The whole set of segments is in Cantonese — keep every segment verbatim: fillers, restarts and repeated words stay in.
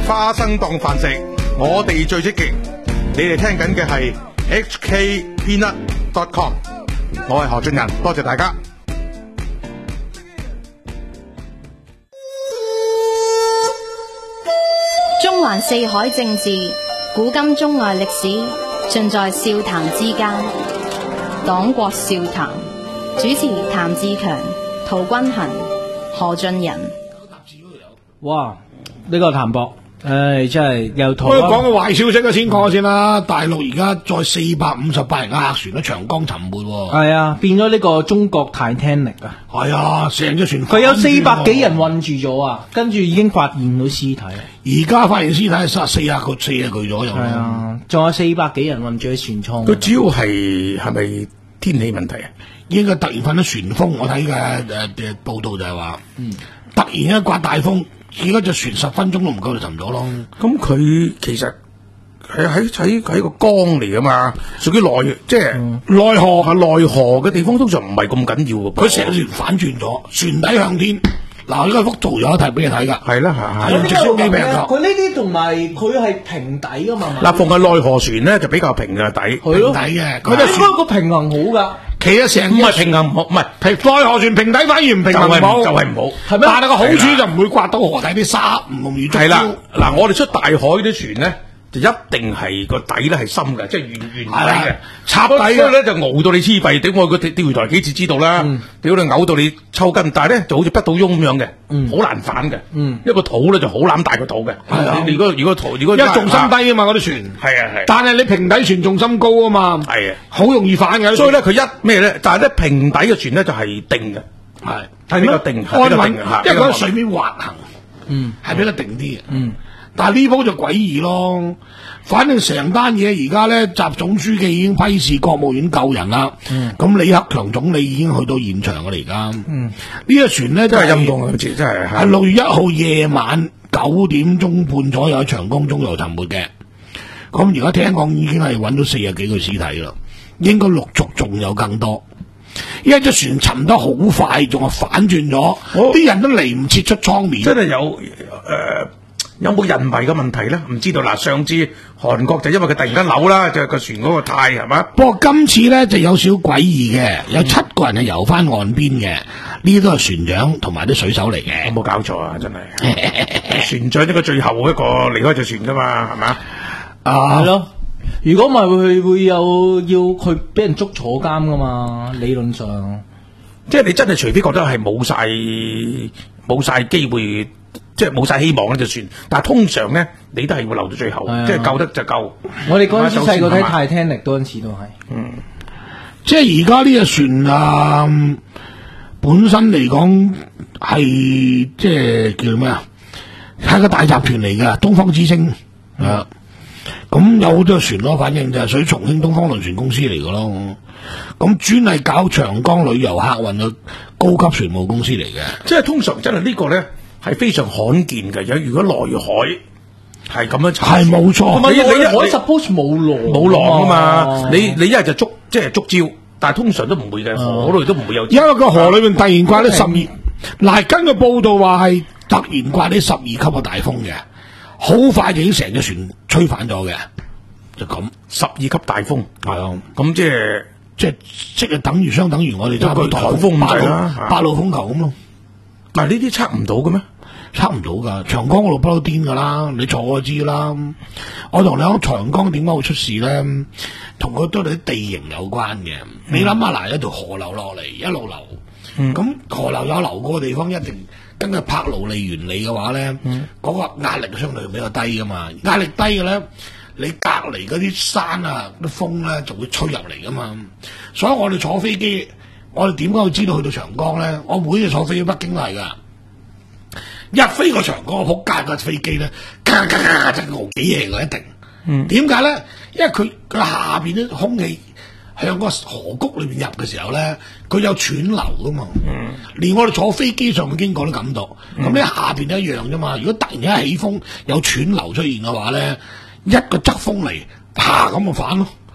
花生當飯食，我哋最積極。你哋聽緊嘅係 H K Peanut dot com， 我係何俊仁，多謝大家。 中環四海政治，古今中外歷史，盡在笑談之間。黨國笑談，主持譚志強、陶君行、何俊仁。 哇！呢、這個譚博，唉，真係又同我講個壞消息啊，先講先啦。大陸而家再四百五十八人嘅客船喺長江沉沒， 係啊，變咗呢個中國 Titanic 啊， 係啊，成隻船佢有四百幾人困住咗啊，跟住已經發現到屍體。 而家發現屍體係三四廿個四廿具左右。係啊，仲有四百幾人困住喺船艙。 佢主要係係咪天氣問題啊？ 應該突然發咗旋風，我睇嘅誒誒報道就係話，嗯，突然一刮大風。而家隻船十分鐘都唔夠就沉咗咯。 咁佢其實係喺喺喺個江嚟噶嘛，屬於內即係內河係內河嘅地方，通常唔係咁緊要嘅。 佢成個船反轉咗，船底向天。嗱，呢個幅圖有一題俾你睇㗎。 係啦，係係直升機平㗎。 佢呢啲同埋佢係平底㗎嘛。 嗱，逢係內河船咧就比較平嘅底， 平底嘅。 佢哋應該個平衡好㗎。 其實成唔係平衡唔好，唔係平內河船平底反而唔平衡唔好，就係唔好。 係咩？ 但係個好處就唔會刮到河底啲沙，唔容易捉。 係啦，嗱，我哋出大海啲船咧，就一定係個底咧係深嘅，即係圓圓底嘅，插底嘅咧就熬到你黐肺，屌我個釣魚台幾次知道啦，屌你嘔到你抽筋，但係咧就好似不倒翁咁樣嘅，好難反嘅，一個肚咧就好攬大個肚嘅，如果如果肚如果因為重心低啊嘛，嗰啲船係啊係， 但係你平底船重心高啊嘛，係啊，好容易反嘅， 所以咧佢一咩咧，但係咧平底嘅船咧就係定嘅，係係比較定安穩，因為佢喺水面滑行， 嗯， 係比較定啲嘅， 嗯。 但係呢鋪就詭異咯，反正成單嘢而家咧，習總書記已經批示國務院救人啦。咁、嗯、李克強總理已經去到現場㗎啦，而家。嗯，呢個船咧真係陰公啊！真係係六月一號夜晚九點鐘半左右喺長江中游沉沒嘅。咁而家聽講已經係揾到四十幾個屍體啦，應該陸續仲有更多。因為隻船沉得好快，仲係反轉咗，啲、哦、人都嚟唔切出艙面。 真係有誒。呃有冇人為嘅問題咧？唔知道嗱。上次韓國就因為佢突然間扭啦，就個船嗰個態係嘛。 不過今次咧就有少詭異嘅，有七個人係游翻岸邊嘅，呢啲都係船長同埋啲水手嚟嘅。 有冇搞錯啊？真係船長呢個最後一個離開隻船噶嘛，係嘛？ 啊， 係咯。如果唔係會會有要佢俾人捉坐監噶嘛？理論上， 即係你真係除非覺得係冇晒冇晒機會。即係冇晒希望呢隻船，但係通常咧，你都係會留到最後，即係救得就救。 我哋嗰陣時細個睇 Titanic 嗰陣時都係， 嗯，即係而家呢隻船啊，本身嚟講係即係叫咩啊？係個大集團嚟㗎，東方之星啊，咁有好多船咯，反正就係屬於重慶東方輪船公司嚟㗎咯。咁專係搞長江旅遊客運嘅高級船務公司嚟嘅， 即係通常真係呢個咧。係非常罕見嘅，有如果內海係咁樣， 係冇錯。 你你海 suppose 冇浪冇浪啊嘛，你你一係就捉即係捉礁，但係通常都唔會嘅，河嗰度都唔會有。 因為個河裏面突然刮啲十二，嗱，根據報道話係突然刮啲十二級嘅大風嘅，好快就已經成隻船吹反咗嘅，就咁十二級大風係啊，咁即係即係即係等於相等於我哋揸個颱風八號八號風球咁咯。 嗱，呢啲測唔到嘅咩？ 測唔到噶，長江嗰度不嬲癲噶啦，你坐我知啦。我同你講長江點解會出事咧？同佢都係啲地形有關嘅。嗯、你諗下嗱，一條河流落嚟，一路流，咁、嗯、河流有流過嘅地方，一定根據柏勞利原理嘅話咧，嗰、嗯、個壓力相對比較低噶嘛。壓力低嘅咧，你隔離嗰啲山啊，啲風咧就會吹入嚟噶嘛。所以我哋坐飛機。我哋點解會知道去到長江咧？我每次坐飛去北京都係噶，一飛過長江，我仆街架飛機咧，嘎嘎嘎就傲幾嘢嘅一定。嗯，點解咧？因為佢佢下邊啲空氣向個河谷裏邊入嘅時候咧，佢有湍流噶嘛。嗯，連我哋坐飛機上面經過都感到。咁咧、嗯、下邊都一樣啫嘛。如果突然間起風有湍流出現嘅話咧，一個側風嚟，啪咁就反咯。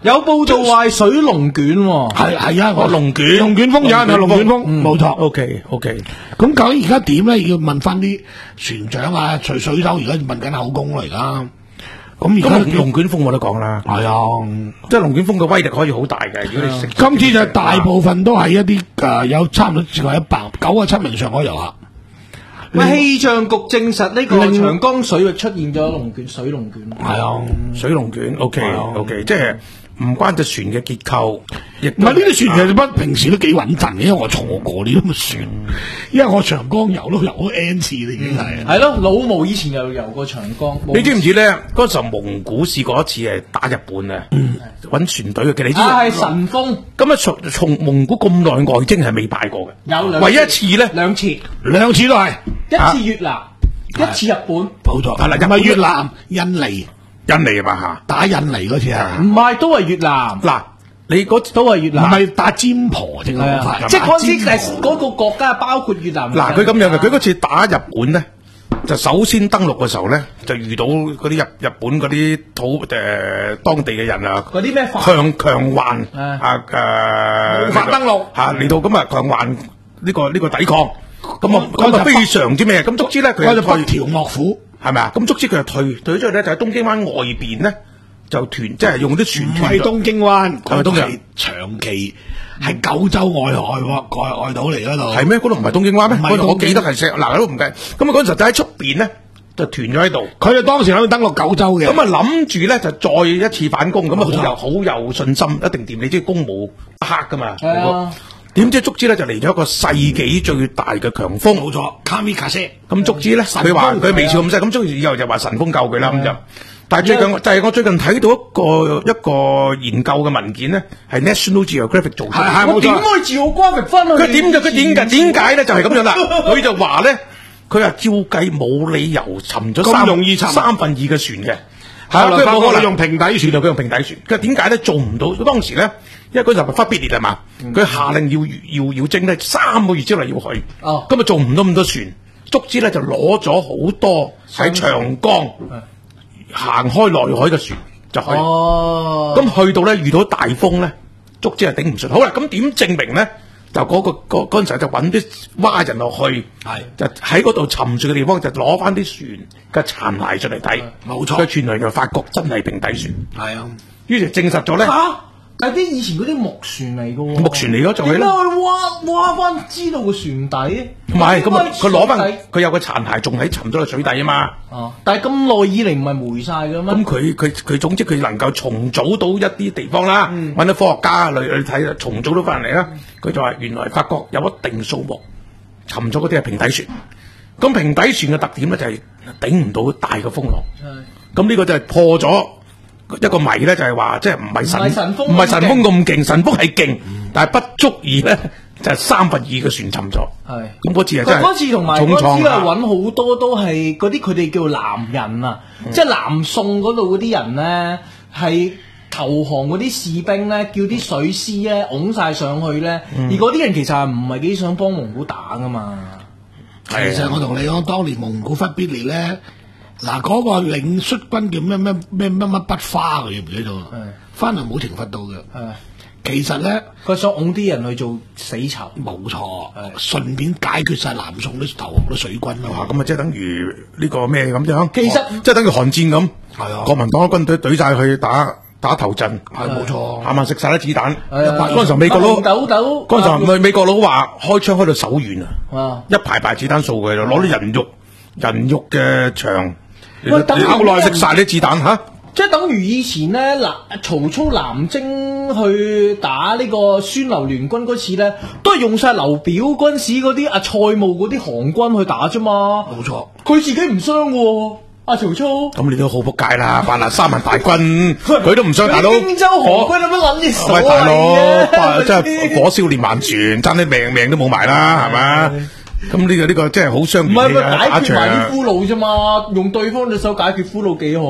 有報道話係水龍捲喎， 係係啊，我龍捲龍捲風有係龍捲風，冇錯。 OK OK， 咁究竟而家點咧？要問翻啲船長啊、水水手，而家問緊口供嚟㗎。咁而咁家龍龍捲風我都講啦， 係啊， 即係龍捲風嘅威力可以好大嘅。如果你食今次就大部分都係一啲誒有差唔多超過一百九啊七名上海遊客。 喂，氣象局證實呢個另長江水域出現咗龍捲水龍捲。 係啊， 水龍捲 OK OK，即係唔關隻船嘅結構，亦唔係呢啲船其實不平時都幾穩陣嘅，因為我坐過呢啲咁嘅船，因為我長江遊都遊咗 N 次啦，已經係。 係咯，老毛以前又遊過長江。 你知唔知咧？嗰時候蒙古試過一次係打日本啊，揾船隊嘅，你知啊，係神風。 咁啊，從從蒙古咁耐外征係未敗過嘅， 有兩唯一一次咧， 兩次， 兩次都係一次越南，一次日本。 冇錯， 係啦唔係越南、印尼印尼啊嘛嚇。 打印尼嗰次係， 唔係，都係越南， 嗱，你嗰都係越唔南。 係打尖婆正係啊係， 即係嗰陣時尖誒嗰個國家包括越南。 嗱，佢咁樣嘅，佢嗰次打日本咧，就首先登陸嘅時候咧，就遇到嗰啲日日本嗰啲土誒、呃、當地嘅人啊， 嗰啲咩法強強橫誒啊誒無法登陸嚇嚟到咁啊強橫呢個呢個抵抗，咁啊嗰就咁啊非常之咩？咁足之咧佢嗰就北就退條幕府。 係咪啊？咁足之佢就退退咗出去咧，就喺東京灣外邊咧就團，即係用啲船唔團咗。 係東京灣， 係咪東京係長期係九州外海喎，外外島嚟嗰度。 係咩？嗰度唔係東京灣咩？ 唔係嗰度我東京記得係石嗱都唔計。咁啊嗰陣時就喺出邊咧就團咗喺度。 佢哋當時諗住登陸九州嘅。 咁啊諗住咧就再一次反攻，咁啊好冇錯有好有信心，一定掂。你知攻無克噶嘛？ 係啊點知足之咧就嚟咗一個世紀最大嘅強風， 冇錯，卡米卡西。 咁足之咧神佢話風佢未試咁犀，咁足之以後就話神風救佢啦咁係就。但係最近就係我最近睇到一個一個研究嘅文件咧，係 National Geographic 做出嚟。 係係冇錯我點可以自我關閉翻去？ 佢點就佢點解點解咧就係咁樣啦？佢就話咧，佢話照計冇理由沉咗咁三容易沉三分二嘅船嘅， 後來佢冇可能發覺用平底船船，佢用平底船。佢話點解咧做唔到？當時咧，因為嗰陣係忽必烈係嘛，佢下令要要要徵咧，三個月之內要去， 哦咁啊做唔到咁多船，足之咧就攞咗好多喺長江行開內海嘅船就去。 哦， 咁去到咧遇到大風咧，足之係頂唔順。好啦，咁點證明咧？就嗰、個嗰嗰陣時候就揾啲蛙人落去， 係就喺嗰度沉住嘅地方就攞翻啲船嘅殘骸出嚟睇， 冇錯佢傳來就發覺真係平底船， 係啊， 於是證實咗咧。 嚇！但係啲以前嗰啲木船嚟嘅喎， 木船嚟咗就係點解咯佢挖挖翻知道個船底？ 唔係咁啊，佢攞翻水底佢有個殘骸仲喺沉咗落水底啊嘛。 哦，但係咁耐以嚟唔係霉晒嘅咩？ 咁佢佢佢總之佢能夠重組到一啲地方啦，揾到科學家嚟去睇重組到翻嚟啦。佢就話原來發覺有一定數目沉咗嗰啲係平底船。咁平底船嘅特點咧就係頂唔到大嘅風浪。咁呢個就係破咗一個謎咧，就係話即係唔係神唔係神風唔係神風咁勁，神風係勁，但係不足以咧就係三分二嘅船沉咗。 係咁嗰次係真係嗰次同埋重嗰次係創啊！ 揾好多都係嗰啲佢哋叫南人啊，即係南宋嗰度嗰啲人咧係投降嗰啲士兵咧，叫啲水師咧拱晒上去咧，而嗰啲人其實係唔係幾想幫蒙古打噶嘛？ 其實我同你講，當年蒙古忽必烈咧，嗱嗰個領率軍叫咩咩咩乜乜不花嘅，記唔記得啊？翻嚟冇懲罰到嘅。 係其實咧佢想拱啲人去做死囚。 冇錯，順便解決晒南宋啲投降啲水軍哇！ 啊嘛。 咁啊，即係等於呢個咩咁樣？ 其實即係等於韓戰咁， 係啊國民黨嘅軍隊懟晒去打打頭陣， 係冇錯， 啱啱食晒啲子彈。 係啊嗰陣時候美國佬， 豆豆嗰陣時候美美國佬話開槍開到手軟啊！ 啊！ 一排排子彈掃佢咯，攞啲人肉人肉嘅槍，你喂等於咬落去食晒啲子彈嚇。 即係等於以前咧，嗱曹操南征去打呢個孫劉聯軍嗰次咧，都係用晒劉表嗰陣時嗰啲阿蔡瑁嗰啲降軍去打啫嘛。 冇錯。 佢自己唔傷嘅喎，阿曹操。 咁你都好仆街啦！扮嗱三萬大軍，佢都唔傷，大佬。 荊州降軍有乜撚嘢所喂， 謂大佬， 啊？ 真係火燒連環船，爭啲命命都冇埋啦，係嘛？咁呢個呢個真係好傷唔係咪元氣啊！打解決埋啲仗俘虜啫嘛？用對方隻手解決俘虜幾好啊？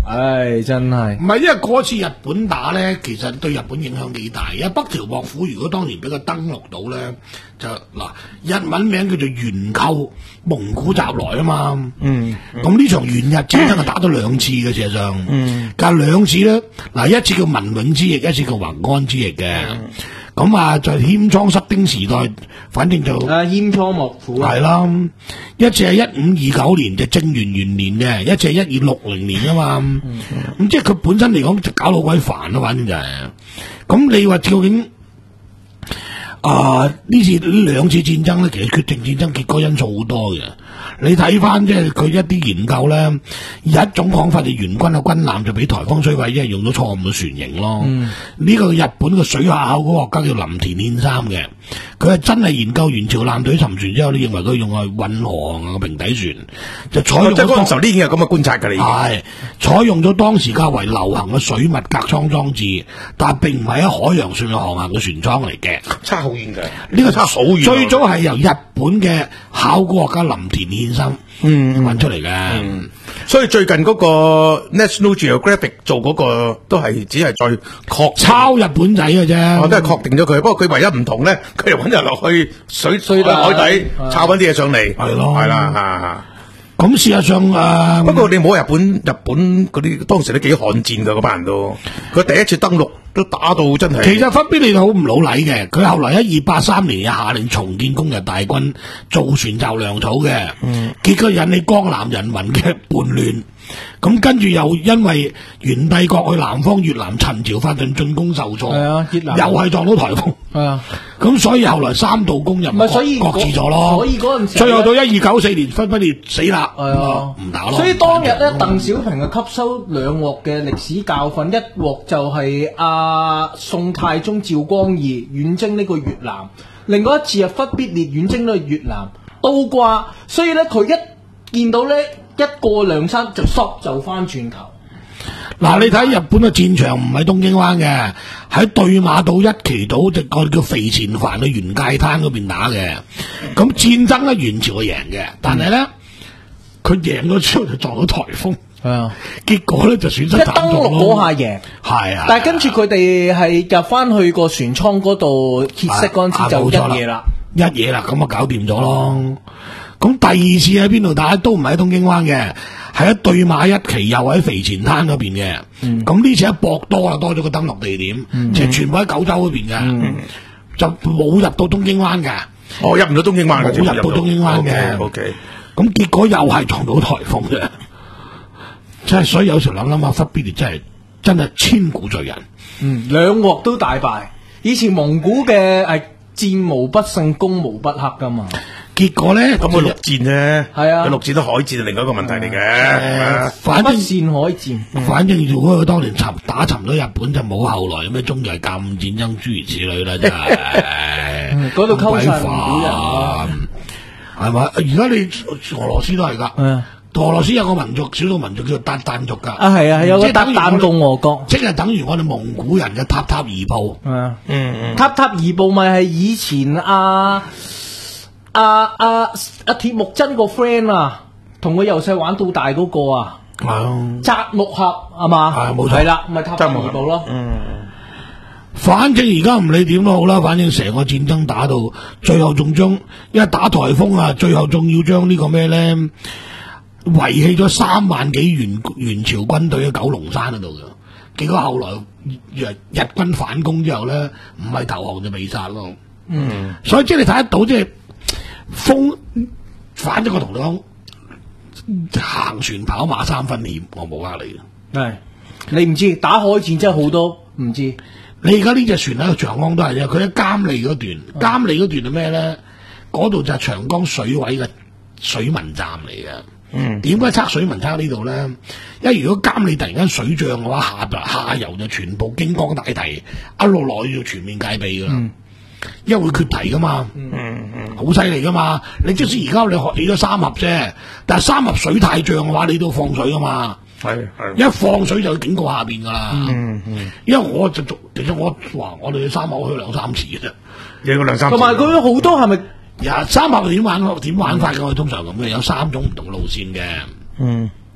唉，真係唔係，因為嗰次日本打咧，其實對日本影響幾大。因為北條幕府如果當年俾佢登陸到咧，就嗱日文名叫做元寇蒙古襲來啊嘛。嗯，咁呢場元日戰爭係打咗兩次嘅，事實上。嗯，但係兩次咧，嗱一次叫文永之役，一次叫弘安之役嘅。咁、嗯、啊，就謙倉失丁時代，反正就啊謙倉幕府係啦。一次係一五二九年就正元元年嘅，一次係一二六零年啊嘛。咁、嗯嗯、即係佢本身嚟講就搞到鬼煩咯，反正就係、是。咁你話究竟啊呢次呢兩次戰爭咧，其實決定戰爭結果因素好多嘅。你睇翻即係佢一啲研究咧，有一種講法就元軍嘅軍艦就俾颱風摧毀，即係用咗錯誤嘅船型咯。呢、嗯、個日本嘅水下考古學家叫林田憲三嘅，佢係真係研究元朝艦隊沉船之後，你認為佢用係運河航行嘅平底船，就採用咗。即係嗰陣時候呢已經有咁嘅觀察㗎啦，已經係採用咗當時較為流行嘅水密隔艙裝置，但係並唔係喺海洋上面航行嘅船艙嚟嘅，差好遠嘅。呢個差好遠。最早係由日本嘅考古學家林田憲三嗯揾出嚟嘅、嗯， 所以最近嗰個 National Geographic 做嗰個都係只係再確抄日本仔嘅啫， 我都係確定咗佢。不過佢唯一唔同咧，佢又揾人落去水水底海底抄翻啲嘢上嚟， 係咯， 係啦嚇。 咁事實上誒、呃， 不過你冇日本日本嗰啲當時都幾悍戰㗎，嗰班人都，佢第一次登陸都打到真係。 其實忽必烈好唔老禮嘅，佢後來一二八三年又下令重建攻日大軍，造船就糧草嘅，嗯，結果引起江南人民嘅叛亂。咁跟住又因為元帝國去南方越南陳朝發動進攻受挫，係啊，越南又係撞到颱風，係啊，咁所以後來三度攻入， 唔係所以擱置咗咯。 所以嗰陣時， 最後到一二九四年，忽必烈死啦，係啊， 唔打咯。 所以當日咧，鄧小平係吸收兩鑊嘅歷史教訓，一鑊就係阿宋太宗趙光義遠征呢個越南，另外一次係忽必烈遠征呢個越南倒掛，所以咧佢一見到咧。一過梁山就縮就翻轉頭。 嗱，你睇日本嘅戰場唔係東京灣嘅，喺對馬島一岐島隻個叫肥前藩嘅元界灘嗰邊打嘅。咁戰爭咧，元朝係贏嘅，但係咧佢贏咗之後就撞到颱風，係啊，結果咧就損失慘重咯。 一登陸嗰下贏， 係啊， 但係跟住佢哋係入翻去個船艙嗰度歇息嗰陣時就一嘢啦， 一嘢啦，咁啊搞掂咗咯。咁第二次喺邊度打都唔係喺東京灣嘅，係喺對馬一岐，又喺肥前灘嗰邊嘅。咁、嗯、呢次喺博多啊多咗個登陸地點，嗯、其實全部喺九州嗰邊嘅，嗯、就冇入到東京灣嘅。 哦，入唔到東京灣嘅， 冇入到東京灣嘅。 O K， 咁結果又係撞到颱風嘅，即係所以有時諗諗下，忽必烈真係真係千古罪人。 嗯，兩鑊都大敗。以前蒙古嘅係戰無不勝，攻無不克噶嘛。 結果咧， 咁佢陸戰啫，係啊，佢陸戰都海戰係另外一個問題嚟嘅、啊。 反正戰海戰， 嗯、反正如果佢當年沉打沉咗日本，就冇後來咩中日甲午戰爭諸如此類啦，真係。 嗰度溝晒蒙古人， 係嘛？而家你俄羅斯都係噶，俄羅斯有個民族少數民族叫做韃靼族噶。啊，係啊，有個韃靼共和國，即係等於我哋蒙古人嘅塔塔爾部。嗯嗯，塔塔爾部咪係以前啊。阿阿阿鐵木真個 friend 啊，同佢由細玩到大嗰個啊，扎木合係嘛？係冇錯，係啦，咪塔塔爾部咯。嗯，反正而家唔理點都好啦，反正成個戰爭打到最後仲將，因為打颱風啊，最後仲要將呢個咩咧，遺棄咗三萬幾元元朝軍隊喺九龍山嗰度嘅。結果後來日日軍反攻之後咧，唔係投降就被殺咯。嗯，所以即係你睇得到即係。風反正我同你講，行船跑馬三分險，我冇呃你嘅。係你唔知打海戰真係好多唔知。你而家呢隻船喺個長江都係啫，佢喺監利嗰段，監利嗰段係咩咧？嗰度就係長江水位嘅水文站嚟嘅。嗯，點解測水文測呢度咧？因為如果監利突然間水漲嘅話，下邊下游就全部京江大堤，一路落去要全面戒備噶啦。嗯，因為會缺堤噶嘛，嗯嗯，好犀利噶嘛。你即使而家你學起咗三峽啫，但係三峽水太漲嘅話，你都放水噶嘛。係係，一放水就要警告下邊噶啦。嗯嗯，因為我就其實我話我哋去三峽去兩三次嘅啫，你個兩三次。同埋佢好多係咪？呀，三峽點玩點玩法嘅？我哋通常咁嘅，有三種唔同路線嘅。嗯，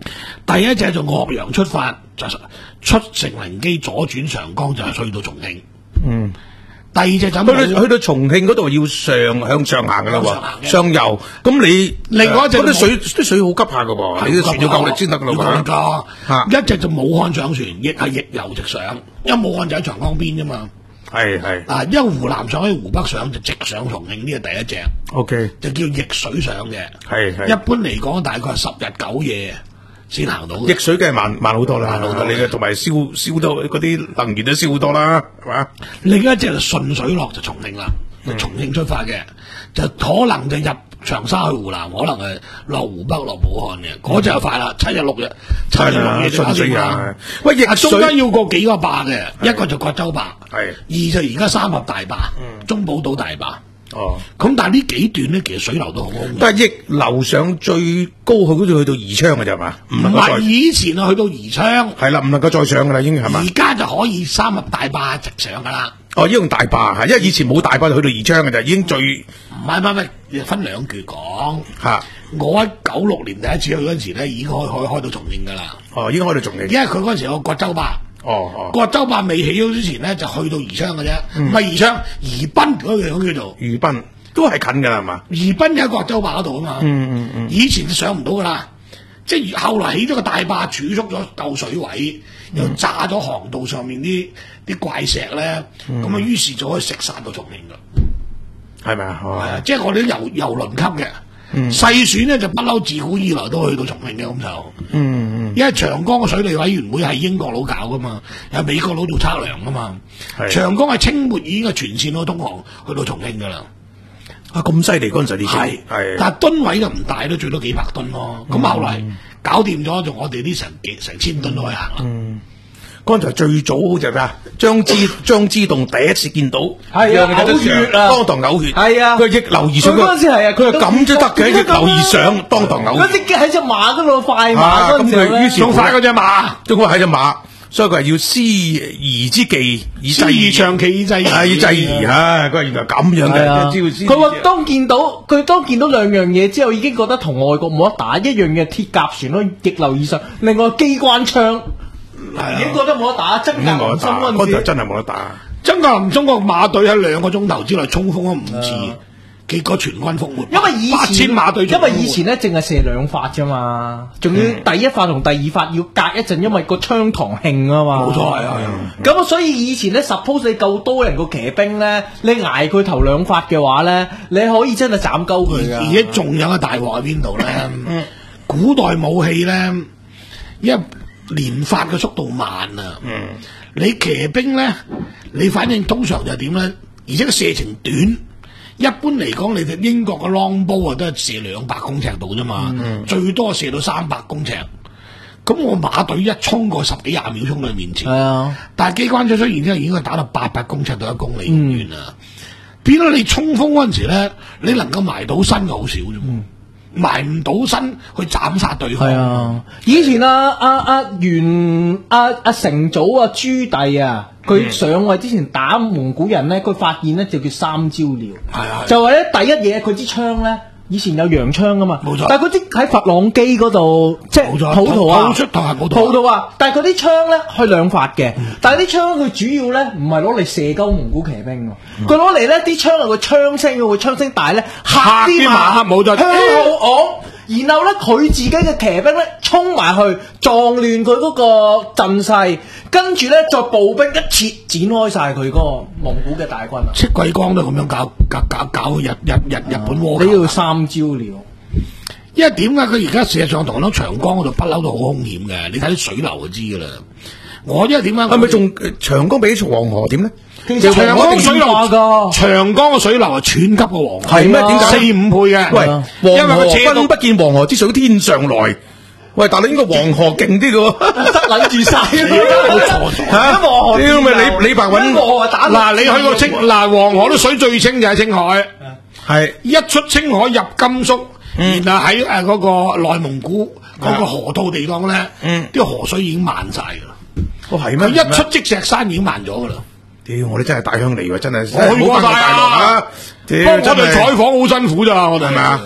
第一隻就岳陽出發，就出成靈機左轉長江就係去到重慶。 嗯。 第二隻就去到去到重慶嗰度要上向上行噶啦喎，上游。咁你另外一隻嗰啲水啲水好急下噶喎，你啲船要夠力先得噶啦喎。嚇，一隻就武漢上船，亦係逆游直上，因為武漢就喺長江邊啫嘛。 係係。 啊，因為湖南上喺湖北上就直上重慶，呢係第一隻。 O K。就叫逆水上嘅。 係係。 一般嚟講，大概係十日九夜先行到。 逆水梗係慢慢好多啦，慢好多。你嘅同埋燒燒到嗰啲能源都燒好多啦，係嘛？ 另一隻就順水落就重慶啦，就重慶出發嘅，就可能就入長沙去湖南，可能係落湖北落武漢嘅，嗰隻就快啦，七日六日，七日六夜就順水啊！喂，逆水中間要過幾個壩嘅，一個就葛洲壩，係二就而家三峽大壩，中寶島大壩。哦，咁但係呢幾段咧，其實水流都好好。但係逆流上最高去好似去到宜昌嘅啫嘛，唔係以前啊去到宜昌，係啦，唔能夠再上噶啦，已經係嘛。而家就可以三峽大壩直上噶啦。哦，依用大壩係，因為以前冇大壩就去到宜昌嘅啫，已經最唔係唔係唔係分兩句講嚇。我喺九六年第一次去嗰陣時咧，已經可以可以開到重慶噶啦。哦，已經開到重慶，因為佢嗰陣時有個葛洲壩。哦哦，葛洲壩未起咗之前咧，就去到宜昌嘅啫，唔係宜昌，宜賓嗰樣叫做宜賓，都係近噶啦，係嘛？宜賓有葛洲壩嗰度啊嘛，嗯嗯嗯，以前就上唔到噶啦，即係後來起咗個大壩，儲蓄咗夠水位，又炸咗航道上面啲啲怪石咧，咁啊，於是就可以食晒到重慶噶，係咪啊？係啊，即係我哋啲遊遊輪級嘅。細選咧就不嬲，自古以來都去到重慶嘅咁就，嗯嗯，因為長江嘅水利委員會係英國佬搞噶嘛，有美國佬做測量噶嘛，長江係清末已經係全線都通航去到重慶噶啦，啊咁犀利嗰陣時啲係係，但係噸位就唔大，都最多幾百噸咯，咁後來搞掂咗，就我哋啲成幾成千噸都可以行啦。嗯，剛才最早好就係咩啊？張之張之洞第一次見到，係啊，嘔血啊，當堂嘔血，係啊，佢逆流而上，佢嗰陣時係啊，佢咁都得嘅，逆流而上，當堂嘔血。嗰隻喺隻馬嗰度快馬嗰陣時咧，仲快嗰隻馬，仲快喺隻馬，所以佢係要師夷之技以制夷，長期以制夷，係要制夷啊！佢話原來咁樣嘅，佢話當見到佢當見到兩樣嘢之後，已經覺得同外國冇得打，一樣嘅鐵甲船咯，逆流而上，另外機關槍。已經覺得冇得打，曾格林中嗰陣時真係冇得打。曾格林中國馬隊喺兩個鐘頭之內衝鋒咗五次，結果全軍覆沒。因為以前八千馬隊，因為以前咧淨係射兩發啫嘛，仲要第一發同第二發要隔一陣，因為個槍膛興啊嘛。冇錯係啊。咁啊，所以以前咧 suppose 你夠多人個騎兵咧，你捱佢頭兩發嘅話咧，你可以真係斬鳩佢㗎。而且仲有個大鑊喺邊度咧？古代武器咧，因為連發嘅速度慢啊！嗯，你騎兵咧，你反正通常就點咧？而且個射程短，一般嚟講，你哋英國嘅 longbow 啊，都係射兩百公尺度啫嘛，嗯、最多射到三百公尺。咁我馬隊一衝過十幾廿秒衝到你面前，係啊！但係機關槍出現之後，已經係打到八百公尺到一公里咁遠啦。變咗、嗯、你衝鋒嗰陣時咧，你能夠埋到身嘅好少啫。嗯埋唔到身去斬殺對方。係啊！以前啊啊啊袁啊啊成祖啊朱棣啊，佢上位之前打蒙古人咧，佢發現咧就叫三招鳥。係啊！就話咧第一嘢，佢支槍咧，以前有洋槍噶嘛。冇錯。但係嗰啲喺佛朗機嗰度，即係普圖啊，出頭係普圖。普圖啊！但係嗰啲槍咧，去兩發嘅。嗯、但係啲槍佢主要咧唔係攞嚟射鳩蒙古騎兵喎，佢攞嚟咧啲槍係個槍聲，個槍聲大咧嚇啲馬，冇錯。我，然後咧佢自己嘅騎兵咧衝埋去撞亂佢嗰個陣勢，跟住咧再步兵一切展開晒佢嗰個蒙古嘅大軍啊！戚繼光都咁樣搞搞搞搞日日日日本倭寇，你要三招了。因為點解佢而家事實上同嗰長江嗰度不嬲都好兇險嘅，你睇啲水流就知噶啦。我因為點解係咪仲長江比黃河點咧？其實長江水流噶，長江嘅水流係寸級嘅黃河，係咩？點解四五倍嘅？喂，因為佢君不見黃河之水天上來。喂，但係應該黃河勁啲嘅，得撚住晒。冇錯，吓，屌咪李李白搵嗱，你去過青嗱黃河啲水最清就係青海，係一出青海入甘肅，然後喺誒嗰個內蒙古嗰個河套地方咧，啲河水已經慢晒噶啦。哦，係咩？一出積石山已經慢咗噶啦。屌，我哋真係大鄉嚟喎，真係。我去過晒啊！屌，我哋採訪好辛苦咋，我哋係咪啊？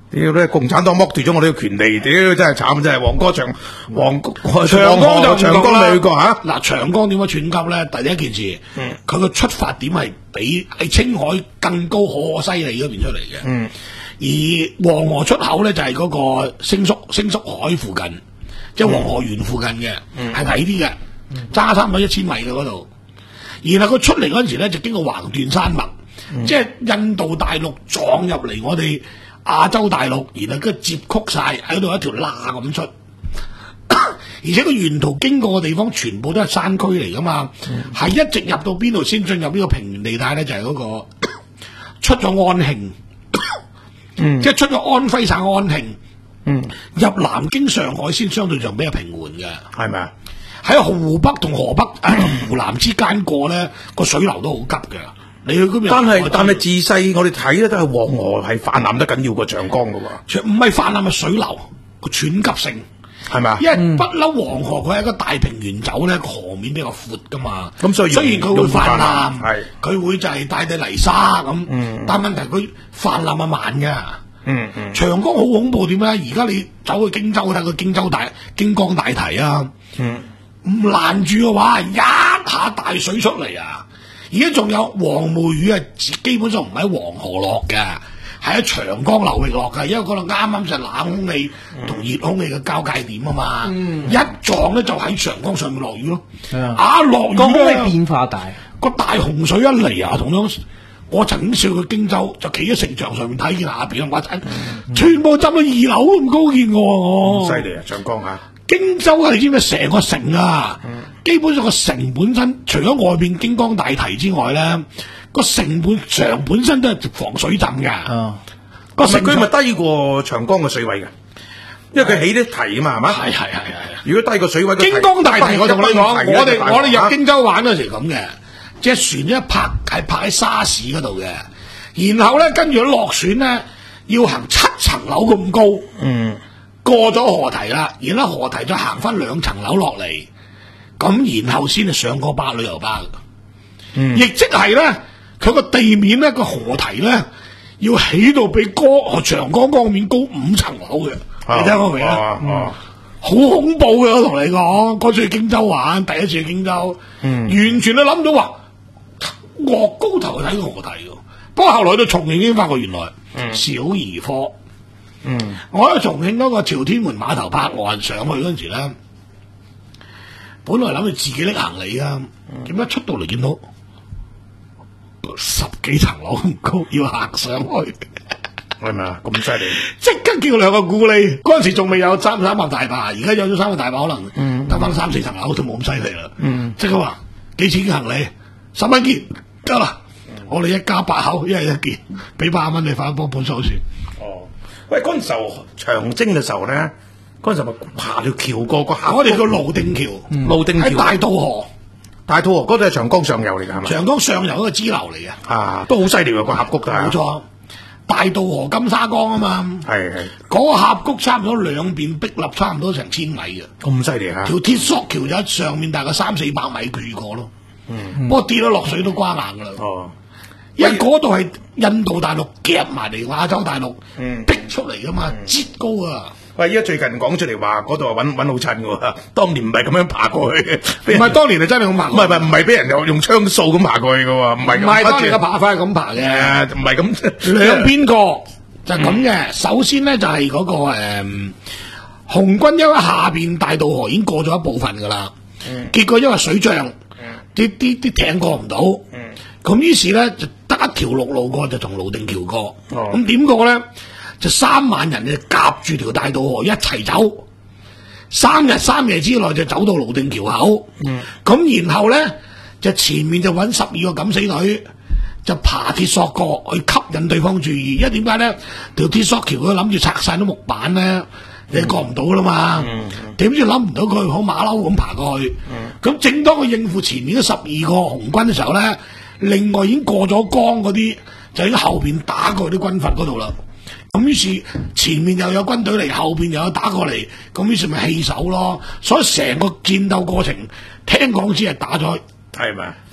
屌咧！共產黨剝奪咗我哋嘅權利，屌真係慘，真係黃哥長黃長江就長江未去過嚇。 嗱，長江點解寸急咧？第一件事，佢個、嗯、出發點係比喺青海更高可可西里嗰邊出嚟嘅。嗯，而黃河出口咧就係、是、嗰個星宿星宿海附近，即係黃河源附近嘅，係矮啲嘅，揸差唔多一千米嘅嗰度。然後佢出嚟嗰陣時咧，就經過橫斷山脈，嗯、即係印度大陸撞入嚟我哋亞洲大陸，然後跟住接曲晒喺度一條罅咁出，而且個沿途經過嘅地方全部都係山區嚟噶嘛，係、嗯、一直入到邊度先進入呢個平原地帶咧？就係、是、嗰、那個出咗安慶，嗯、即係出咗安徽省安慶，嗯、入南京、上海先相對上比較平緩嘅，係咪啊？喺湖北同河北、湖南之間過咧，個水流都好急嘅。你去嗰邊， 但係但係自細我哋睇咧，都係黃河係泛濫得緊要過長江嘅喎。 唔係泛濫，係水流個湍急性， 係咪啊？ 因為不嬲黃河佢係一個大平原走咧，個河面比較闊噶嘛。咁所以雖然佢會泛濫， 係佢會就係帶啲泥沙咁，嗯、但問題佢泛濫係慢嘅。嗯嗯，長江好恐怖點咧？而家你走去荊州睇個荊州大荊江大堤啊，嗯。唔攔住嘅話，一下大水出嚟啊！而家仲有黃梅雨啊，基本上唔喺黃河落嘅，係喺長江流域落嘅，因為嗰度啱啱就係冷空氣同熱空氣嘅交界點啊嘛，嗯、一撞咧就喺長江上面落雨咯。嗯、啊，落雨咧， 空氣變化大， 個大洪水一嚟啊，同樣我曾經試過去荊州，就企喺城牆上面睇見下邊嘅話，全部浸到二樓咁高見我。 犀利啊，長江嚇！ 荊州啊，你知唔知成個城啊？嗯、基本上個城本身，除咗外邊荊江大堤之外咧，個城本上本身都係防水浸㗎。個城佢咪低過長江嘅水位嘅，因為佢起啲堤啊嘛，係嘛？ 係係係係。如果低過水位， 荊江大堤我同你講，我哋我哋入荊州玩嗰時咁嘅，隻船一泊係泊喺沙市嗰度嘅，然後咧跟住落船咧要行七層樓咁高。嗯。過咗河堤啦，然後河堤再行翻兩層樓落嚟，咁然後先係上個巴旅遊巴嘅，嗯，亦即係咧，佢個地面咧個河堤咧要起到比江長江江面高五層樓嘅，啊、你聽過未啊？好、嗯、恐怖嘅，我同你講，嗰次去荊州玩，第一次去荊州，嗯、完全都諗到話岳高頭睇個河堤嘅，不過後來到重慶已經發覺原來小兒科。嗯，我喺重慶嗰個朝天門碼頭泊岸上去嗰陣時咧，本來諗住自己拎行李啊，點解、嗯、出到嚟見到十幾層樓咁高，要行上去， 係咪啊？咁犀利！ 即刻叫兩個咕喱，嗰陣時仲未有三三峽大壩，而家有咗三個大壩，可能得翻三四層樓都冇咁犀利啦。嗯，即刻話幾錢行李？十蚊件得啦，嗯、我哋一家八口，一人一件，俾八蚊你返幫本數算。 哦。喂，嗰陣時候長征嘅時候咧，嗰陣時咪爬條橋過個峽， 我哋叫瀘定橋， 瀘定橋喺大渡河， 大渡河嗰度係長江上游嚟㗎，係嘛？ 長江上游一個支流嚟嘅， 啊，都好犀利喎個峽谷㗎， 冇錯。大渡河金沙江啊嘛，係係，嗰個峽谷差唔多兩邊壁立差唔多成千米嘅， 咁犀利嚇！ 條鐵索橋就喺上面大概三四百米住過咯，嗯，不過跌咗落水都瓜硬㗎啦。哦。因為嗰度係印度大陸夾埋嚟亞洲大陸，嗯、逼出嚟噶嘛，截、嗯、高啊！ 喂，依家最近講出嚟話嗰度係揾揾老襯嘅喎，當年唔係咁樣爬過去嘅， 唔係當年係真係咁爬， 唔係唔係唔係俾人又用槍掃咁爬過去嘅喎，唔係唔係當年嘅爬法係咁爬嘅， 唔係咁兩邊個就係咁嘅。嗯、首先咧就係、是、嗰、那個誒、嗯、紅軍，因為下邊大渡河已經過咗一部分噶啦，嗯、結果因為水漲，啲啲啲艇過唔到。嗯咁於是咧就得一條陸路過，就從瀘定橋過。咁點、哦、過咧？就三萬人就夾住條大渡河一齊走，三日三夜之內就走到瀘定橋口。咁、嗯、然後咧就前面就揾十二個敢死隊，就爬鐵索過去吸引對方注意。因為點解咧？條鐵索橋佢諗住拆晒啲木板咧，你過唔到啦嘛。點、嗯、知諗唔到佢好馬騮咁爬過去。咁、嗯、正當佢應付前面嗰十二個紅軍嘅時候咧，另外已經過咗江嗰啲，就喺後邊打過去啲軍閥嗰度啦。咁於是前面又有軍隊嚟，後邊又有打過嚟，咁於是咪棄守咯。所以成個戰鬥過程，聽講只係打咗係咪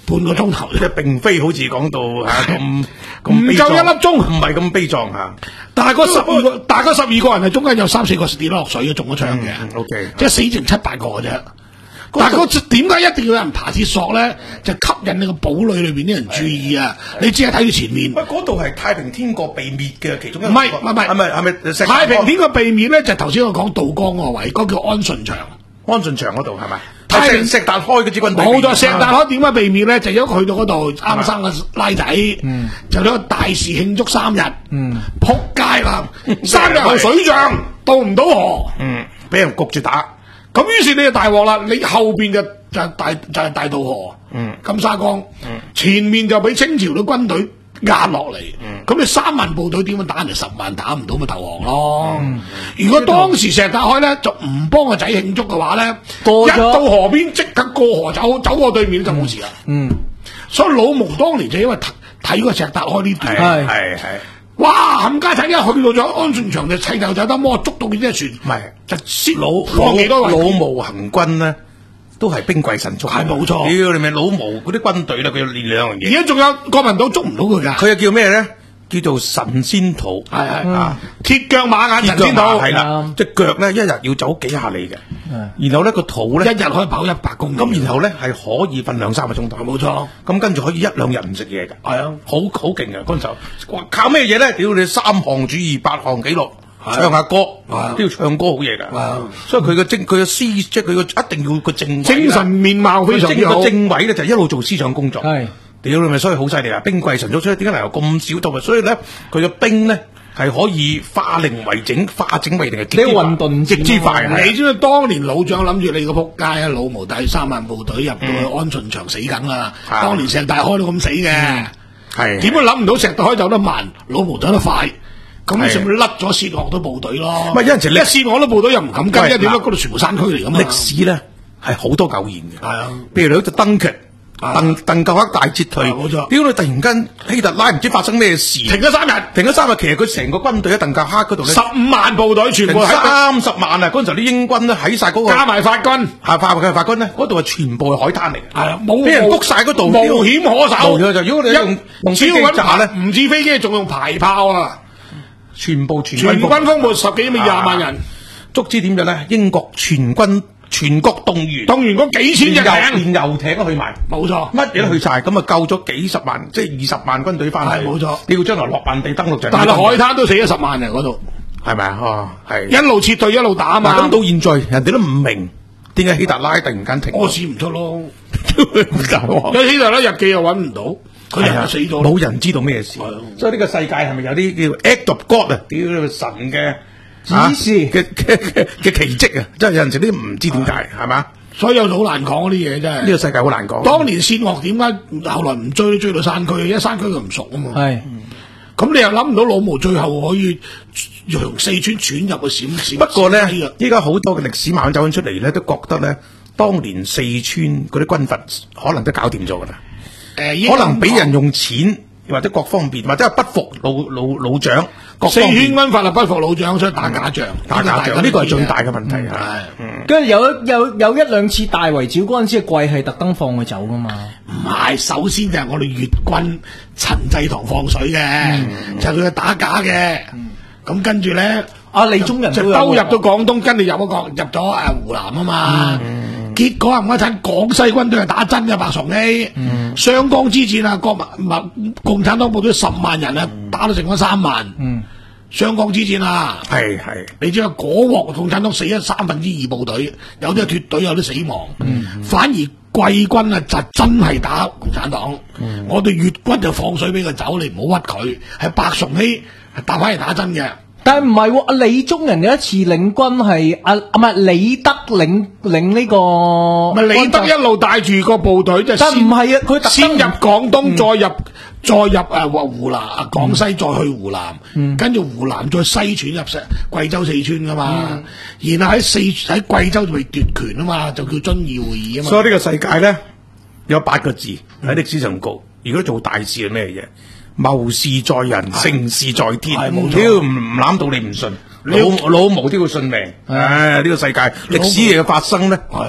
半個鐘頭即係並非好似講到嚇咁唔咁悲壯夠一粒鐘唔係咁悲壯嚇。 但係嗰十二個，但係嗰十二個人係中間有三四個跌落水嘅，中咗槍嘅。 嗯，OK 即係死剩七八個嘅啫。但係嗰點解一定要有人爬鐵索咧？就吸引你個堡壘裏邊啲人注意啊！你只係睇住前面。 喂，嗰度係太平天國被滅嘅其中一個。 唔係唔係唔係係咪係咪石太平天個避免咧，就頭先我講道江嗰個位，嗰個叫安順祥。 安順祥嗰度係咪？ 太平石石達開嗰支軍隊。 冇錯，石達開點解避免咧？就因為去到嗰度啱生個拉仔，就呢個大事慶祝三日，撲街啦！三日後水漲，到唔到河， 嗯，俾人焗住打。 咁於是你就大鑊啦！你後邊就就係大就係大渡河， 嗯， 金沙江，嗯，前面就俾清朝嘅軍隊壓落嚟，咁你三萬部隊點樣打人哋十萬打唔到咪投降咯？如果當時石達開咧就唔幫個仔慶祝嘅話咧，一到河邊即刻過河走走過對面就冇事啦。 嗯， 所以老毛當年就因為睇睇過石達開呢段， 係係係。 哇！冚家鏟一去到咗安順祥就砌頭走得摸，捉到幾隻船， 唔係就先老放幾多老位毛行軍咧，都係兵貴神速。 係冇錯屌你咪老毛嗰啲軍隊咧，佢要練兩樣而嘢。 家仲有國民黨捉唔到佢㗎， 佢又叫咩咧？叫做神仙肚。 係係啊， 鐵腳馬眼神仙肚， 係啦，隻腳咧一日要走幾下里嘅，然後咧個肚咧一日可以跑一百公里， 咁然後咧係可以瞓兩三個鐘頭。 冇錯。 咁跟住可以一兩日唔食嘢㗎。 係啊， 好好勁嘅嗰陣時候，靠咩嘢咧？屌你三項主義八項紀錄，唱下歌，都要唱歌好嘢㗎。所以佢嘅精，佢嘅思，即係佢嘅一定要個正精神面貌非常之好。 個正位咧就一路做思想工作。 係， 屌你咪所以好犀利啊！兵貴神速，所以點解能夠咁少度啊？所以咧，佢嘅兵咧係可以化零為整，化整為零係極之混沌極之快。 你知唔知當年老蔣諗住你個撲街啊？老毛帶三萬部隊入到去安順祥死梗啦！當年石大開都咁死嘅， 係點都諗唔到石大開走得慢，老毛走得快。咁你上面甩咗薛岳多部隊咯？ 唔係有陣時一薛岳多部隊又唔敢跟， 喂因為點解嗰度全部山區嚟㗎嘛？ 歷史咧係好多偶然嘅。 係啊， 譬如你好似登劇。鄧鄧寇克大撤退， 冇錯。 屌你突然間希特拉唔知發生咩事， 停咗三日， 停咗三日。其實佢成個軍隊喺鄧寇克嗰度咧， 十五萬部隊全部喺三十萬啊！嗰陣時候啲英軍咧喺晒嗰個， 加埋法軍， 係法嘅法軍咧，嗰度係全部係海灘嚟嘅， 係啊，冇俾人谷晒嗰度， 無險可守。 無險就如果你用用飛機炸咧， 唔止飛機，仲用排炮啊！ 全部全全軍覆沒十幾廿萬人， 足之點就咧，英國全軍。全國動員， 動員嗰幾千隻艇， 連遊艇都去埋， 冇錯， 乜嘢都去晒，咁啊救咗幾十萬，即係二十萬軍隊翻嚟， 冇錯。 你要將來落萬地登陸就， 但係海灘都死咗十萬人嗰度， 係咪啊？哦，係一路撤退一路打啊嘛。 咁到現在人哋都唔明點解希特拉突然間停， 我試唔出咯。有希特拉日記又揾唔到，佢人死咗， 冇人知道咩事。所以呢個世界係咪有啲叫 act of God 啊？屌神嘅！ 指示嘅嘅嘅嘅奇蹟啊！真係有陣時都唔知點解，係嘛？ 所以有好難講嗰啲嘢真係。呢個世界好難講。當年薛岳點解後來唔追都追到山區？因為山區佢唔熟啊嘛。 係。 咁你又諗唔到老毛最後可以從四川轉入去陝西。 不過咧，依家好多嘅歷史慢慢走緊出嚟咧，都覺得咧，當年四川嗰啲軍閥可能都搞掂咗噶啦。誒，可能俾人用錢。或者各方面，或者係不服老老老蔣， 四川軍閥係不服老蔣，所以打假仗， 打假仗呢個係最大嘅問題係。 跟住有有有一兩次大圍剿嗰陣時，貴係特登放佢走噶嘛？ 唔係，首先就係我哋粵軍陳濟棠放水嘅，就係佢打假嘅。咁跟住咧， 阿李宗仁就兜入到廣東，跟住入咗國入咗誒湖南啊嘛。結果冚家鏟廣西軍隊係打真嘅白崇禧，湘江之戰啊，國民共產黨部隊十萬人啊，打到剩翻三萬。湘江之戰啊， 係係， 你知啊，嗰鑊共產黨死咗三分之二部隊，有啲係脫隊，有啲死亡。反而貴軍啊就真係打共產黨，我哋粵軍就放水俾佢走，你唔好屈佢。係白崇禧係打翻嚟打真嘅。 但係唔係喎，阿李宗仁有一次領軍係阿唔係李德領領呢個， 咪李德一路帶住個部隊就， 但唔係啊，佢先入廣東，再入再入誒湖南、廣西，再去湖南，跟住湖南再西傳入石貴州、四川噶嘛，然後喺四喺貴州就被奪權啊嘛，就叫遵義會議啊嘛。 所以呢個世界咧有八個字喺歷史上講，如果做大事係咩嘢？謀事在人，成事在天。屌唔唔攬到你唔信，老老毛都要信命。唉，呢個世界歷史嘢嘅發生咧，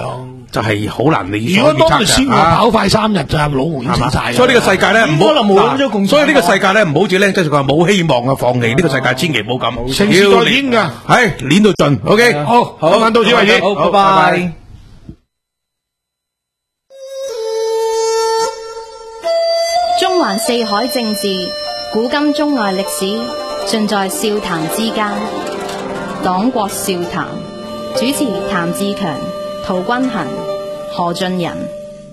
就係好難理如所預測果當日先嘅啊我跑快三日就老毛已經死晒㗎啦。 所以呢個世界咧唔好應該就冇咗共產黨所以呢個世界咧唔好似僆仔佢話冇希望啊，放棄呢個世界千祈唔好咁， 成事在天㗎係練到盡。OK， 好，今晚到此為止。 好，拜好拜拜。 中環四海政治，古今中外歷史，盡在笑談之間。黨國笑談，主持譚志強、陶君行、何俊仁。